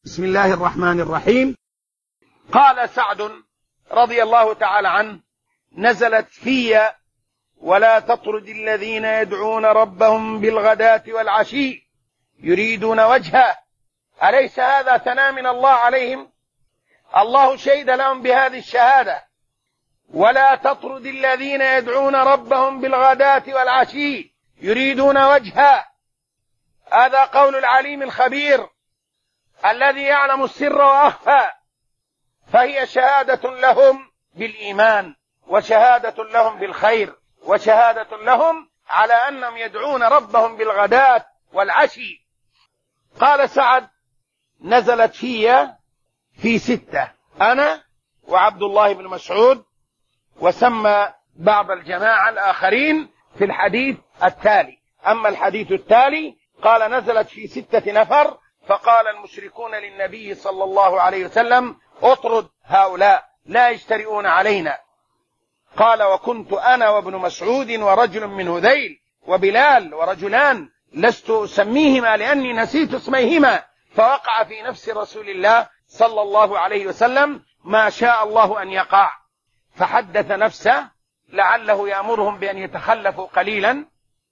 بسم الله الرحمن الرحيم. قال سعد رضي الله تعالى عنه: نزلت في ولا تطرد الذين يدعون ربهم بالغداة والعشي يريدون وجهه. أليس هذا ثناء من الله عليهم؟ الله شهد لهم بهذه الشهادة: ولا تطرد الذين يدعون ربهم بالغداة والعشي يريدون وجهه. هذا قول العليم الخبير الذي يعلم السر وأخفى، فهي شهادة لهم بالإيمان، وشهادة لهم بالخير، وشهادة لهم على أنهم يدعون ربهم بالغداة والعشي. قال سعد: نزلت في 6، أنا وعبد الله بن مسعود، وسمى بعض الجماعة الآخرين في الحديث التالي. أما الحديث التالي قال: نزلت في 6 نفر، فقال المشركون للنبي صلى الله عليه وسلم: اطرد هؤلاء لا يجترئون علينا. قال: وكنت أنا وابن مسعود ورجل من هذيل وبلال ورجلان لست أسميهما لأني نسيت اسميهما، فوقع في نفس رسول الله صلى الله عليه وسلم ما شاء الله أن يقع، فحدث نفسه لعله يأمرهم بأن يتخلفوا قليلا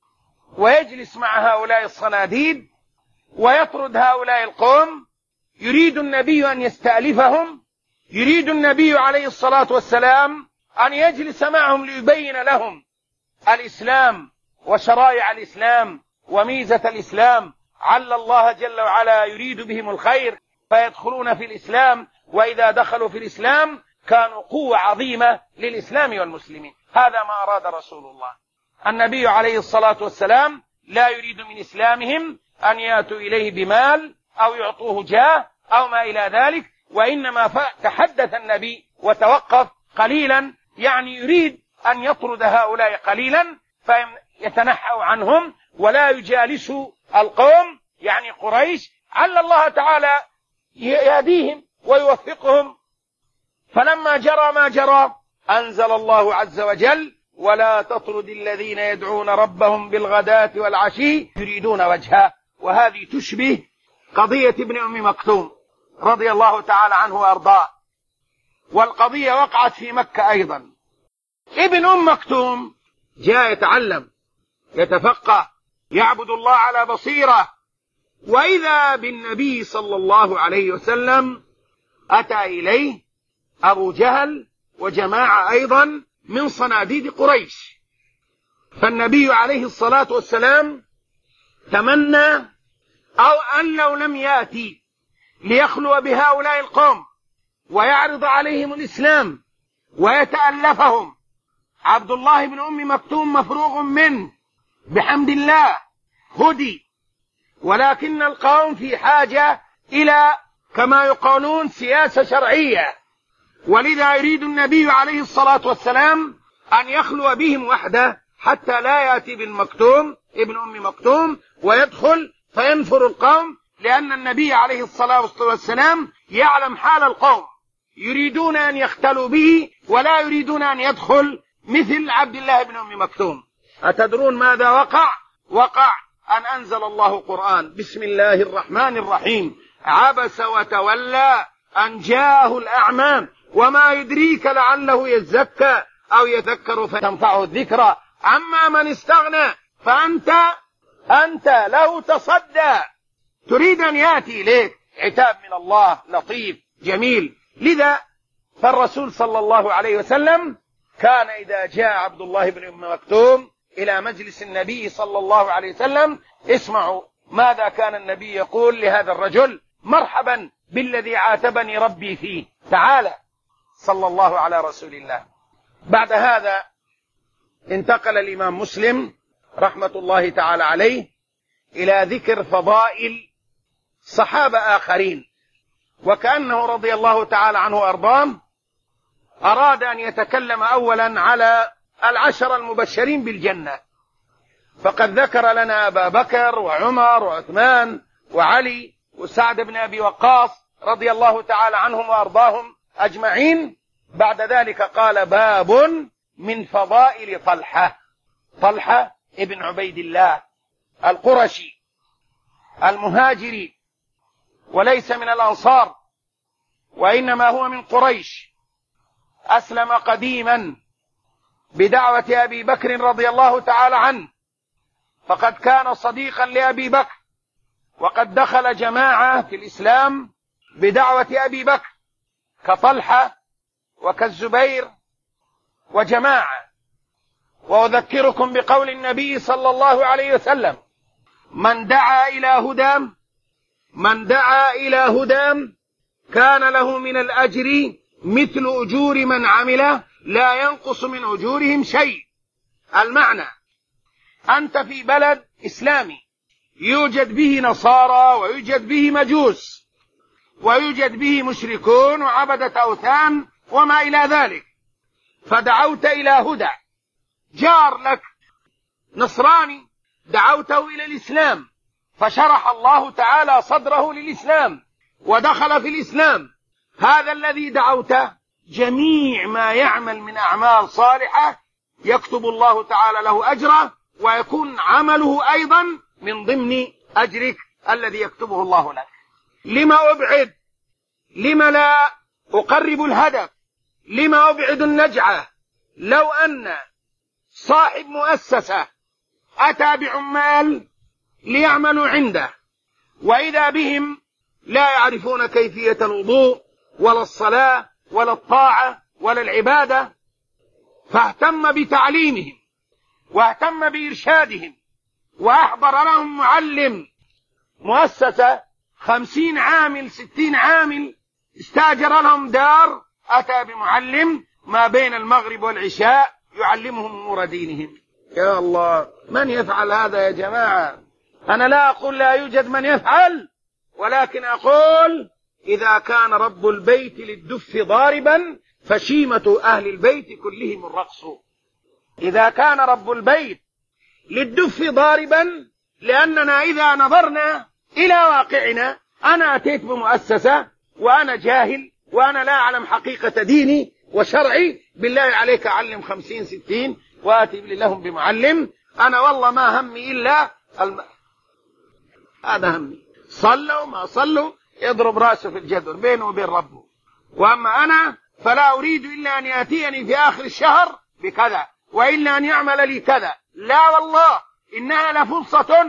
ويجلس مع هؤلاء الصناديد ويطرد هؤلاء القوم. يريد النبي أن يستألفهم، يريد النبي عليه الصلاة والسلام أن يجلس معهم ليبين لهم الإسلام وشرائع الإسلام وميزة الإسلام، عل الله جل وعلا يريد بهم الخير فيدخلون في الإسلام، وإذا دخلوا في الإسلام كانوا قوة عظيمة للإسلام والمسلمين. هذا ما أراد رسول الله. النبي عليه الصلاة والسلام لا يريد من إسلامهم أن يأتوا إليه بمال أو يعطوه جاه أو ما إلى ذلك، وإنما تحدث النبي وتوقف قليلا، يعني يريد أن يطرد هؤلاء قليلا فيتنحوا عنهم ولا يجالسوا القوم، يعني قريش، عل الله تعالى يهديهم ويوفقهم. فلما جرى ما جرى أنزل الله عز وجل: ولا تطرد الذين يدعون ربهم بالغداة والعشي يريدون وجهه. وهذه تشبه قضية ابن أم مكتوم رضي الله تعالى عنه وأرضاه، والقضية وقعت في مكة أيضا. ابن أم مكتوم جاء يتعلم يتفقه يعبد الله على بصيرة، وإذا بالنبي صلى الله عليه وسلم أتى إليه أبو جهل وجماعة أيضا من صناديد قريش، فالنبي عليه الصلاة والسلام تمنى أو أن لو لم يأتي ليخلو بهؤلاء القوم ويعرض عليهم الإسلام ويتألفهم، عبد الله بن أم مكتوم مفروغ منه بحمد الله هدي، ولكن القوم في حاجة إلى كما يقولون سياسة شرعية، ولذا يريد النبي عليه الصلاة والسلام أن يخلو بهم وحده حتى لا يأتي بالمكتوم ابن أم مكتوم ويدخل فينفر القوم، لأن النبي عليه الصلاة والسلام يعلم حال القوم، يريدون أن يختلوا به ولا يريدون أن يدخل مثل عبد الله بن أم مكتوم. أتدرون ماذا وقع؟ وقع أن أنزل الله قرآن: بسم الله الرحمن الرحيم: عبس وتولى أن جاءه الأعمى وما يدريك لعله يزكى أو يذكر فتنفعه الذكرى أما من استغنى فأنت له تصدى. تريد أن يأتي إليك عتاب من الله لطيف جميل. لذا فالرسول صلى الله عليه وسلم كان إذا جاء عبد الله بن أم مكتوم إلى مجلس النبي صلى الله عليه وسلم، اسمعوا ماذا كان النبي يقول لهذا الرجل: مرحبا بالذي عاتبني ربي فيه، تعالى، صلى الله على رسول الله. بعد هذا انتقل الإمام مسلم رحمة الله تعالى عليه إلى ذكر فضائل صحابة آخرين، وكأنه رضي الله تعالى عنه وأرضاه أراد أن يتكلم أولا على 10 المبشرين بالجنة، فقد ذكر لنا أبا بكر وعمر وعثمان وعلي وسعد بن أبي وقاص رضي الله تعالى عنهم وأرضاهم أجمعين. بعد ذلك قال: باب من فضائل طلحة ابن عبيد الله القرشي المهاجري وليس من الأنصار، وإنما هو من قريش، أسلم قديما بدعوة أبي بكر رضي الله تعالى عنه، فقد كان صديقا لأبي بكر، وقد دخل جماعة في الإسلام بدعوة أبي بكر كطلحة وكالزبير وجماعة. وأذكركم بقول النبي صلى الله عليه وسلم: من دعا إلى هدى كان له من الأجر مثل أجور من عمل لا ينقص من أجورهم شيء. المعنى: أنت في بلد إسلامي يوجد به نصارى ويوجد به مجوس ويوجد به مشركون وعبدة أوثان وما إلى ذلك، فدعوت إلى هدى. جار لك نصراني دعوته إلى الإسلام، فشرح الله تعالى صدره للإسلام ودخل في الإسلام. هذا الذي دعوته جميع ما يعمل من أعمال صالحة يكتب الله تعالى له أجره، ويكون عمله أيضا من ضمن أجرك الذي يكتبه الله لك. لما أبعد؟ لما لا أقرب الهدف؟ لما أبعد النجعة؟ لو أن صاحب مؤسسة أتى بعمال ليعملوا عنده، وإذا بهم لا يعرفون كيفية الوضوء ولا الصلاة ولا الطاعة ولا العبادة، فاهتم بتعليمهم واهتم بإرشادهم وأحضر لهم معلم، مؤسسة 50 عامل 60 عامل، استاجر لهم دار، أتى بمعلم ما بين المغرب والعشاء يعلمهم أمور دينهم. يا الله، من يفعل هذا يا جماعة؟ أنا لا أقول لا يوجد من يفعل، ولكن أقول إذا كان رب البيت للدف ضاربا فشيمة أهل البيت كلهم الرقص. إذا كان رب البيت للدف ضاربا، لأننا إذا نظرنا إلى واقعنا، أنا أتيت بمؤسسة وأنا جاهل وأنا لا أعلم حقيقة ديني وشرعي، بالله عليك أعلم 50 60 وآتي لهم بمعلم. أنا والله ما همي إلا هذا همي، صلوا ما صلوا يضرب رأسه في الجدر بينه وبين ربه. وأما أنا فلا أريد إلا أن يأتيني في آخر الشهر بكذا، وإلا أن يعمل لي كذا. لا والله، إنها لفرصة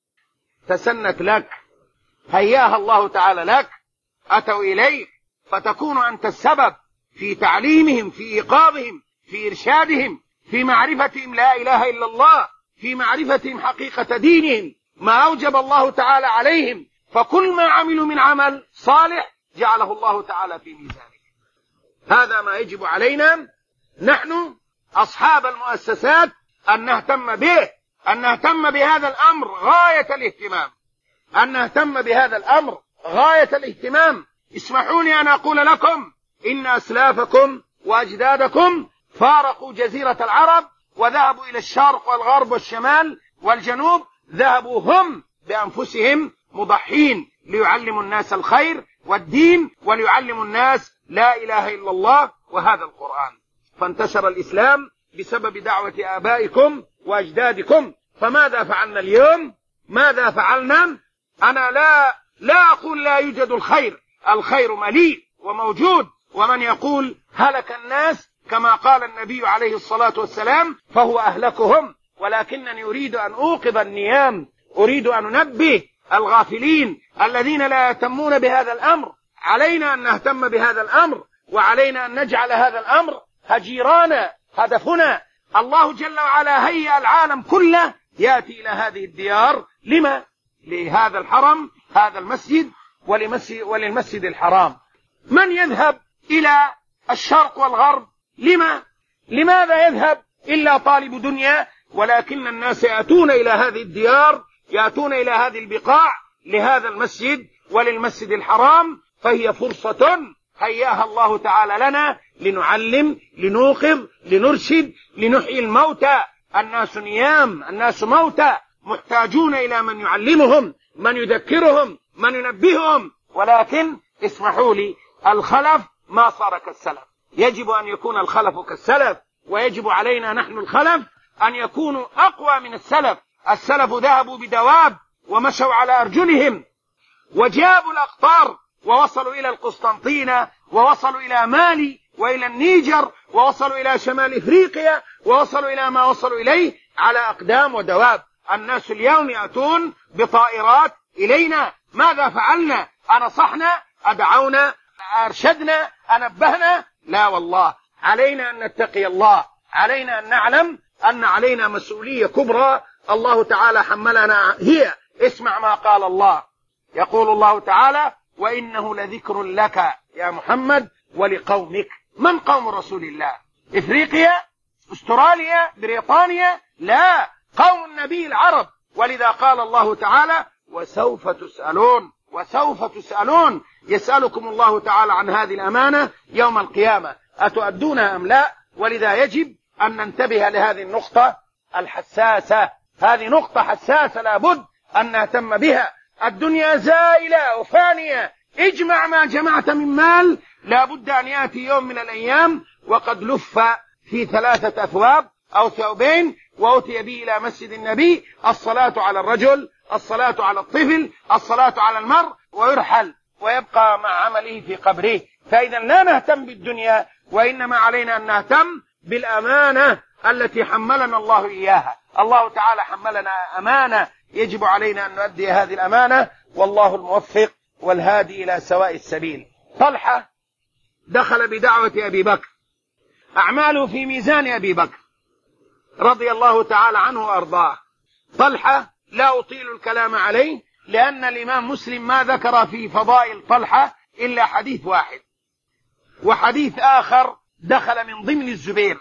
تسنت لك، هياها الله تعالى لك، أتوا إليك فتكون أنت السبب في تعليمهم، في إيقاظهم، في إرشادهم، في معرفتهم لا إله إلا الله، في معرفتهم حقيقة دينهم، ما أوجب الله تعالى عليهم. فكل ما عملوا من عمل صالح جعله الله تعالى في ميزانك. هذا ما يجب علينا نحن أصحاب المؤسسات أن نهتم به، أن نهتم بهذا الأمر غاية الاهتمام، أن نهتم بهذا الأمر غاية الاهتمام. اسمحوا لي أن أقول لكم إن أسلافكم وأجدادكم فارقوا جزيرة العرب وذهبوا إلى الشرق والغرب والشمال والجنوب، ذهبوا هم بأنفسهم مضحين ليعلموا الناس الخير والدين، وليعلموا الناس لا إله إلا الله وهذا القرآن. فانتشر الإسلام بسبب دعوة آبائكم وأجدادكم. فماذا فعلنا اليوم؟ ماذا فعلنا؟ أنا لا أقول لا يوجد الخير، الخير مليء وموجود، ومن يقول هلك الناس كما قال النبي عليه الصلاة والسلام فهو أهلكهم. ولكنني أريد أن أوقظ النيام، أريد أن أنبه الغافلين الذين لا يهتمون بهذا الأمر. علينا أن نهتم بهذا الأمر، وعلينا أن نجعل هذا الأمر هجيرانا، هدفنا. الله جل وعلا هيأ العالم كله يأتي إلى هذه الديار. لما؟ لهذا الحرم، هذا المسجد، وللمسجد الحرام. من يذهب إلى الشرق والغرب؟ لماذا يذهب إلا طالب دنيا؟ ولكن الناس يأتون إلى هذه الديار، يأتون إلى هذه البقاع لهذا المسجد وللمسجد الحرام، فهي فرصة هياها الله تعالى لنا لنعلم، لنوقظ، لنرشد، لنحيي الموتى. الناس نيام، الناس موتى، محتاجون إلى من يعلمهم، من يذكرهم، من ينبههم. ولكن اسمحوا لي، الخلف ما صار كالسلف. يجب أن يكون الخلف كالسلف، ويجب علينا نحن الخلف أن يكونوا أقوى من السلف. السلف ذهبوا بدواب ومشوا على أرجلهم وجابوا الأقطار ووصلوا إلى القسطنطينة، ووصلوا إلى مالي وإلى النيجر، ووصلوا إلى شمال إفريقيا، ووصلوا إلى ما وصلوا إليه على أقدام ودواب. الناس اليوم يأتون بطائرات إلينا. ماذا فعلنا؟ أنصحنا؟ أدعونا؟ أرشدنا؟ أنبهنا؟ لا والله. علينا أن نتقي الله، علينا أن نعلم أن علينا مسؤولية كبرى الله تعالى حملنا هي. اسمع ما قال الله. يقول الله تعالى: وإنه لذكر لك يا محمد ولقومك. من قوم رسول الله؟ إفريقيا؟ أستراليا؟ بريطانيا؟ لا، قوم النبي العرب. ولذا قال الله تعالى: وسوف تسألون. وسوف تسألون. يسألكم الله تعالى عن هذه الأمانة يوم القيامة، أتؤدونها أم لا؟ ولذا يجب أن ننتبه لهذه النقطة الحساسة. هذه نقطة حساسة لابد أن نهتم بها. الدنيا زائلة وفانية. اجمع ما جمعت من مال، لابد أن يأتي يوم من الأيام وقد لف في 3 أثواب أو ثوبين، وأتي به إلى مسجد النبي، الصلاة على الرجل، الصلاة على الطفل، الصلاة على المرء، ويرحل ويبقى مع عمله في قبره. فإذا لا نهتم بالدنيا، وإنما علينا أن نهتم بالأمانة التي حملنا الله إياها. الله تعالى حملنا أمانة، يجب علينا أن نؤدي هذه الأمانة، والله الموفق والهادي إلى سواء السبيل. طلحة دخل بدعوة أبي بكر، أعماله في ميزان أبي بكر رضي الله تعالى عنه وأرضاه. طلحة لا أطيل الكلام عليه، لأن الإمام مسلم ما ذكر في فضائل طلحة إلا حديث واحد، وحديث آخر دخل من ضمن الزبير،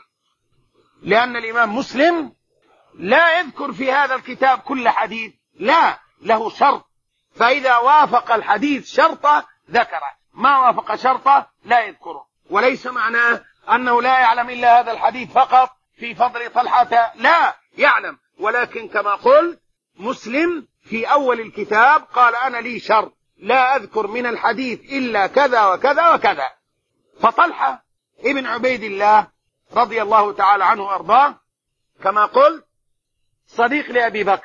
لأن الإمام مسلم لا يذكر في هذا الكتاب كل حديث، لا، له شرط، فإذا وافق الحديث شرطه ذكره، ما وافق شرطه لا يذكره. وليس معناه أنه لا يعلم إلا هذا الحديث فقط في فضل طلحة، لا، يعلم، ولكن كما قلت مسلم في أول الكتاب قال: أنا لي شرط، لا أذكر من الحديث إلا كذا وكذا وكذا. فطلحة ابن عبيد الله رضي الله تعالى عنه وأرضاه كما قلت صديق لأبي بكر،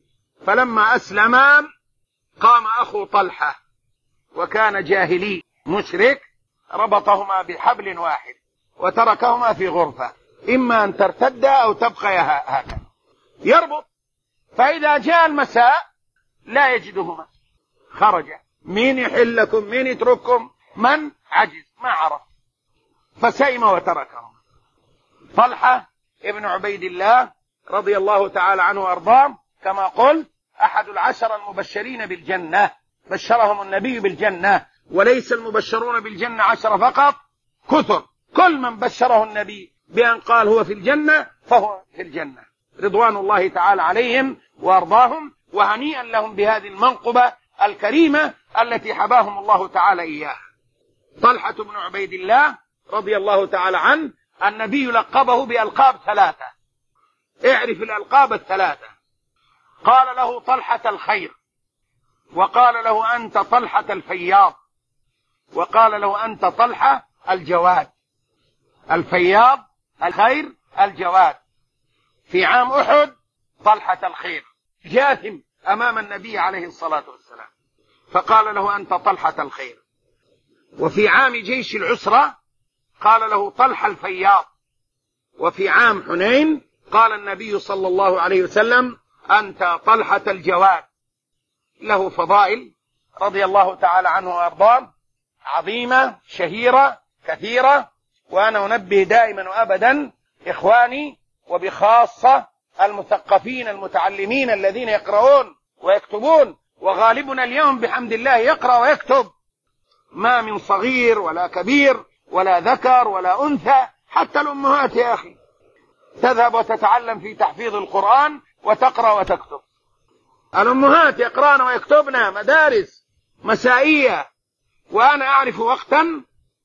فلما أسلم قام أخو طلحة وكان جاهلي مشرك، ربطهما بحبل واحد وتركهما في غرفة، إما أن ترتد أو تبقى هكذا يربط. فإذا جاء المساء لا يجدهما، خرج. مين يحلكم؟ مين يترككم؟ من عجز ما عرف، فسئم وتركهم. طلحة ابن عبيد الله رضي الله تعالى عنه وأرضاه كما قلت أحد 10 المبشرين بالجنة، بشرهم النبي بالجنة، وليس المبشرون بالجنة 10 فقط، كثر. كل من بشره النبي بأن قال هو في الجنة فهو في الجنة، رضوان الله تعالى عليهم وأرضاهم، وهنيئا لهم بهذه المنقبة الكريمة التي حباهم الله تعالى إياها. طلحة بن عبيد الله رضي الله تعالى عنه النبي لقبه بألقاب 3، اعرف الألقاب 3. قال له طلحة الخير، وقال له أنت طلحة الفياض، وقال له أنت طلحة الجواد. الفياض، الخير، الجواد. في عام أحد طلحة الخير جاثم أمام النبي عليه الصلاة والسلام، فقال له أنت طلحة الخير. وفي عام جيش العسرة قال له طلحة الفياض. وفي عام حنين قال النبي صلى الله عليه وسلم أنت طلحة الجواد. له فضائل رضي الله تعالى عنه وأرضاه عظيمة شهيرة كثيرة، وأنا أنبه دائما وأبدا إخواني وبخاصة المثقفين المتعلمين الذين يقرؤون ويكتبون، وغالبنا اليوم بحمد الله يقرأ ويكتب، ما من صغير ولا كبير ولا ذكر ولا أنثى، حتى الأمهات يا أخي تذهب وتتعلم في تحفيظ القرآن وتقرأ وتكتب. الأمهات يقرأن ويكتبن مدارس مسائية، وأنا أعرف وقتا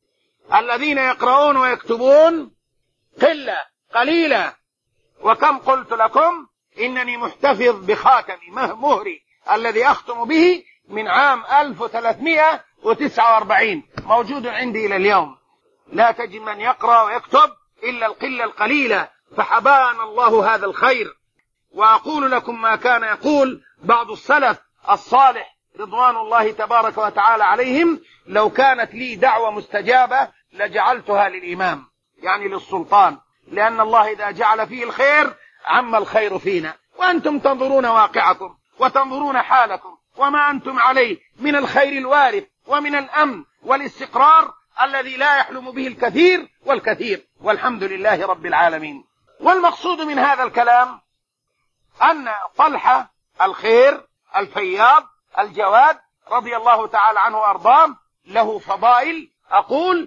الذين يقرؤون ويكتبون قلة قليلة. وكم قلت لكم إنني محتفظ بخاتمي مهري الذي أختم به من عام 1349 موجود عندي إلى اليوم. لا تجد من يقرأ ويكتب إلا القلة القليلة، فحبانا الله هذا الخير. وأقول لكم ما كان يقول بعض السلف الصالح رضوان الله تبارك وتعالى عليهم: لو كانت لي دعوة مستجابة لجعلتها للإمام، يعني للسلطان، لأن الله إذا جعل فيه الخير عم الخير فينا، وأنتم تنظرون واقعكم وتنظرون حالكم وما أنتم عليه من الخير الوارد ومن الأمن والاستقرار الذي لا يحلم به الكثير والكثير، والحمد لله رب العالمين. والمقصود من هذا الكلام أن طلحة الخير الفياض الجواد رضي الله تعالى عنه وأرضاه له فضائل. أقول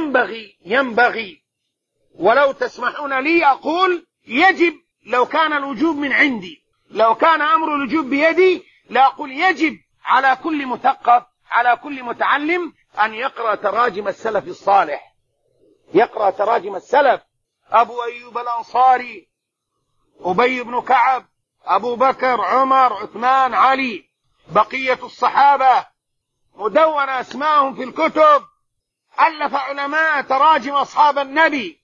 ينبغي ولو تسمحون لي أقول يجب، لو كان الوجوب من عندي، لو كان أمر الوجوب بيدي لأقول يجب على كل مثقف، على كل متعلم أن يقرأ تراجم السلف الصالح، يقرأ تراجم السلف: أبو أيوب الأنصاري، أبي بن كعب، أبو بكر، عمر، عثمان، علي، بقية الصحابة، مدون أسماءهم في الكتب، ألف علماء تراجم أصحاب النبي،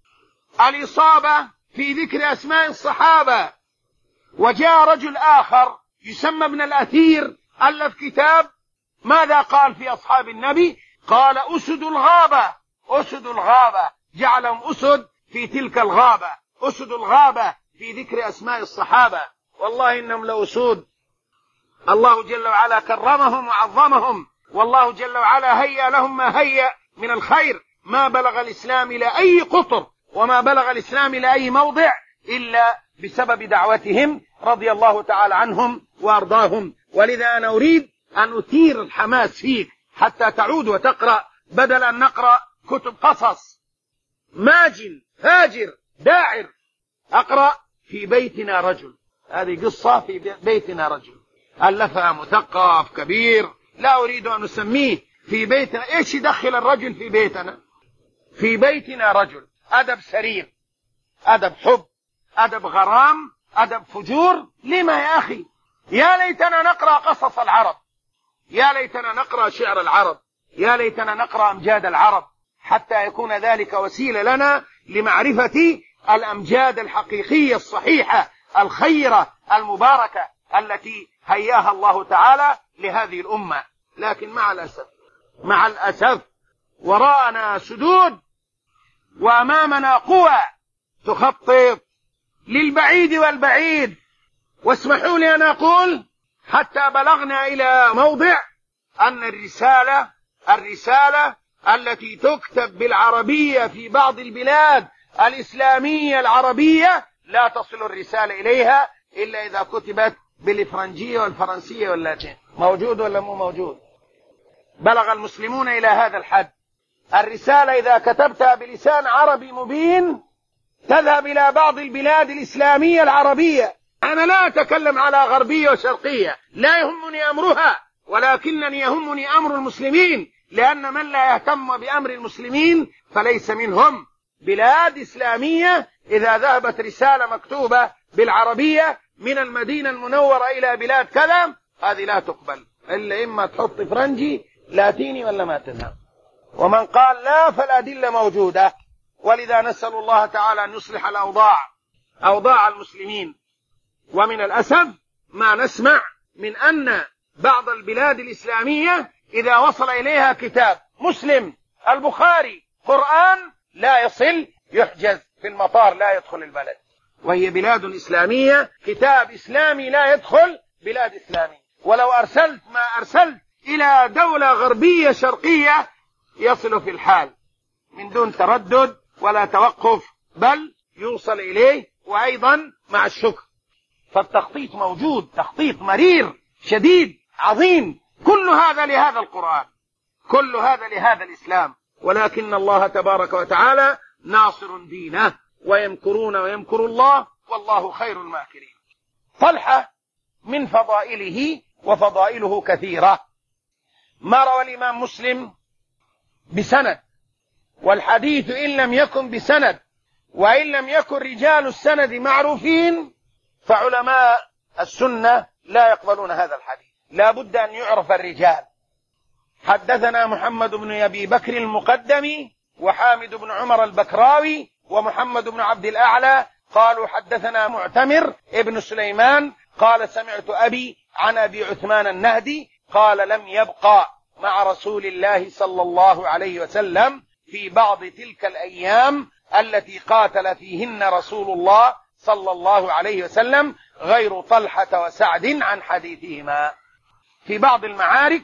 الإصابة في ذكر أسماء الصحابة. وجاء رجل آخر يسمى ابن الأثير ألف كتاب، ماذا قال في أصحاب النبي؟ قال: أسد الغابة، أسد الغابة، جعلهم أسد في تلك الغابة، أسد الغابة في ذكر أسماء الصحابة. والله إنهم لأسود، الله جل وعلا كرمهم وعظمهم، والله جل وعلا هيأ لهم ما هيأ من الخير، ما بلغ الإسلام إلى أي قطر وما بلغ الإسلام إلى أي موضع إلا بسبب دعوتهم رضي الله تعالى عنهم وأرضاهم. ولذا أنا أريد أن أثير الحماس فيك حتى تعود وتقرأ، بدل أن نقرأ كتب قصص ماجن فاجر داعر. أقرأ في بيتنا رجل، هذه قصة في بيتنا رجل ألفها مثقف كبير، لا أريد أن أسميه. في بيتنا، إيش يدخل الرجل في بيتنا؟ في بيتنا رجل، أدب سرير، أدب حب، أدب غرام، أدب فجور. لما يا أخي؟ يا ليتنا نقرأ قصص العرب، يا ليتنا نقرأ شعر العرب، يا ليتنا نقرأ أمجاد العرب، حتى يكون ذلك وسيلة لنا لمعرفة الأمجاد الحقيقية الصحيحة الخيرة المباركة التي هياها الله تعالى لهذه الأمة. لكن مع الأسف وراءنا سدود وأمامنا قوى تخطط للبعيد والبعيد. واسمحوا لي أن أقول حتى بلغنا إلى موضع أن الرسالة التي تكتب بالعربية في بعض البلاد الإسلامية العربية لا تصل الرسالة إليها إلا إذا كتبت بالإفرنجية والفرنسية واللاتين. موجود ولا مو موجود؟ بلغ المسلمون إلى هذا الحد. الرسالة إذا كتبتها بلسان عربي مبين تذهب إلى بعض البلاد الإسلامية العربية. أنا لا أتكلم على غربية وشرقية، لا يهمني أمرها، ولكنني يهمني أمر المسلمين، لأن من لا يهتم بأمر المسلمين فليس منهم. بلاد إسلامية إذا ذهبت رسالة مكتوبة بالعربية من المدينة المنورة إلى بلاد كذا، هذه لا تقبل إلا إما تحط فرنجي لاتيني ولا ما تنام. ومن قال لا فالأدلة موجودة. ولذا نسأل الله تعالى أن يصلح أوضاع المسلمين. ومن الأسف ما نسمع من أن بعض البلاد الإسلامية إذا وصل إليها كتاب مسلم، البخاري، قرآن، لا يصل، يحجز في المطار، لا يدخل البلد. وهي بلاد إسلامية، كتاب إسلامي لا يدخل بلاد إسلامية. ولو أرسلت ما أرسلت إلى دولة غربية شرقية يصل في الحال من دون تردد ولا توقف، بل يوصل إليه، وأيضا مع الشكر. فالتخطيط موجود، تخطيط مرير شديد عظيم، كل هذا لهذا القرآن، كل هذا لهذا الإسلام. ولكن الله تبارك وتعالى ناصر دينه، ويمكرون ويمكر الله والله خير الماكرين. طلحة من فضائله، وفضائله كثيرة، ما روى الإمام مسلم بسند، والحديث إن لم يكن بسند وإن لم يكن رجال السند معروفين فعلماء السنة لا يقبلون هذا الحديث، لا بد أن يعرف الرجال. حدثنا محمد بن أبي بكر المقدمي، وحامد بن عمر البكراوي، ومحمد بن عبد الأعلى قالوا حدثنا معتمر ابن سليمان قال سمعت أبي عن أبي عثمان النهدي قال لم يبقى مع رسول الله صلى الله عليه وسلم في بعض تلك الأيام التي قاتل فيهن رسول الله صلى الله عليه وسلم غير طلحة وسعد عن حديثهما. في بعض المعارك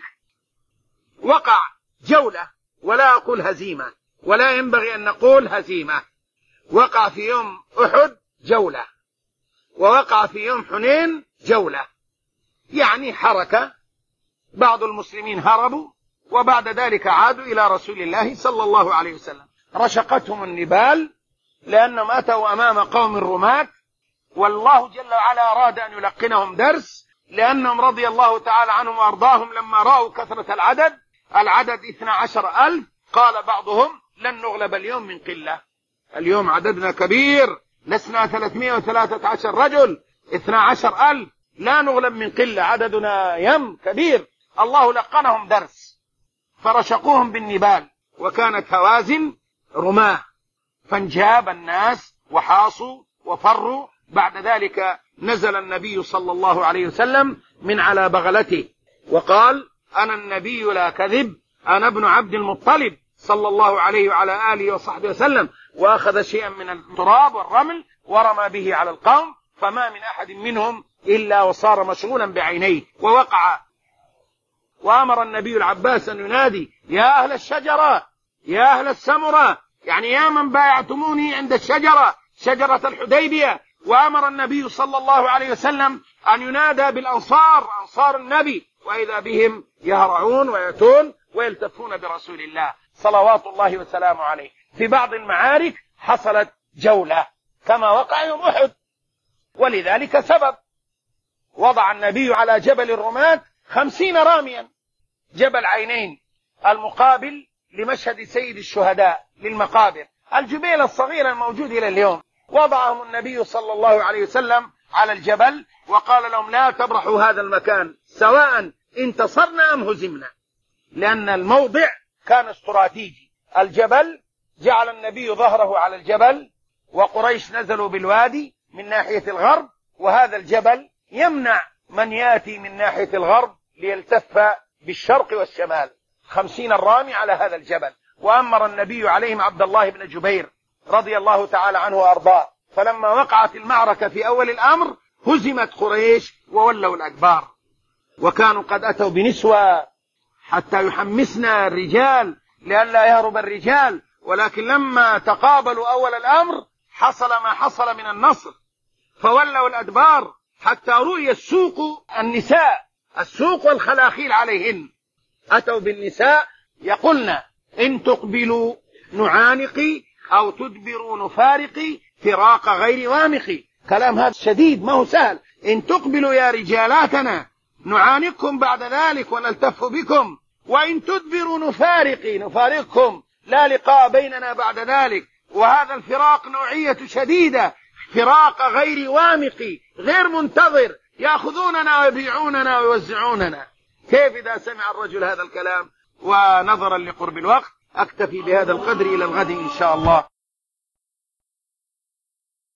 وقع جولة، ولا أقول هزيمة، ولا ينبغي أن نقول هزيمة. وقع في يوم أحد جولة، ووقع في يوم حنين جولة، يعني حركة، بعض المسلمين هربوا وبعد ذلك عادوا إلى رسول الله صلى الله عليه وسلم. رشقتهم النبال لأنهم أتوا أمام قوم الرماة، والله جل وعلا أراد أن يلقنهم درس، لأنهم رضي الله تعالى عنهم وأرضاهم لما رأوا كثرة العدد 12,000 قال بعضهم لن نغلب اليوم من قلة، اليوم عددنا كبير، لسنا 313 رجل، 12,000 لا نغلب من قلة، عددنا كبير. الله لقنهم درس فرشقوهم بالنبال، وكانت هوازن رماه، فانجاب الناس وحاصوا وفروا. بعد ذلك نزل النبي صلى الله عليه وسلم من على بغلته وقال أنا النبي لا كذب، أنا ابن عبد المطلب صلى الله عليه وعلى آله وصحبه وسلم، وأخذ شيئا من التراب والرمل ورمى به على القوم، فما من أحد منهم إلا وصار مشغولا بعينيه ووقع. وأمر النبي العباس أن ينادي يا أهل الشجرة، يا أهل السمرة، يعني يا من بايعتموني عند الشجرة، شجرة الحديبية. وأمر النبي صلى الله عليه وسلم أن ينادى بالأنصار، أنصار النبي، وإذا بهم يهرعون ويأتون ويلتفون برسول الله صلوات الله وسلامه عليه. في بعض المعارك حصلت جولة كما وقع يوم أحد، ولذلك سبب وضع النبي على جبل الرماة 50 راميا، جبل عينين المقابل لمشهد سيد الشهداء للمقابر، الجبيل الصغير الموجود إلى اليوم. وضعهم النبي صلى الله عليه وسلم على الجبل وقال لهم لا تبرحوا هذا المكان سواء انتصرنا أم هزمنا، لأن الموضع كان استراتيجي. الجبل جعل النبي ظهره على الجبل، وقريش نزلوا بالوادي من ناحية الغرب، وهذا الجبل يمنع من يأتي من ناحية الغرب ليلتف بالشرق والشمال. 50 الرامي على هذا الجبل. وأمر النبي عليهم عبد الله بن جبير رضي الله تعالى عنه وأرضاه، فلما وقعت المعركة في أول الأمر هزمت قريش وولوا الأدبار، وكانوا قد أتوا بنسوة حتى يحمسنا الرجال لئلا يهرب الرجال، ولكن لما تقابلوا أول الأمر حصل ما حصل من النصر، فولوا الأدبار حتى رؤي السوق، النساء السوق والخلاخيل عليهن، أتوا بالنساء يقولن إن تقبلوا نعانقي أو تدبروا نفارقي فراق غير وامقي. كلام هذا شديد، ما هو سهل. إن تقبلوا يا رجالاتنا نعانقكم بعد ذلك ونلتف بكم، وإن تدبروا نفارقكم، لا لقاء بيننا بعد ذلك. وهذا الفراق نوعية شديدة، فراق غير وامقي، غير منتظر، يأخذوننا ويبيعوننا ويوزعوننا. كيف إذا سمع الرجل هذا الكلام؟ ونظرا لقرب الوقت أكتفي بهذا القدر، إلى الغد إن شاء الله.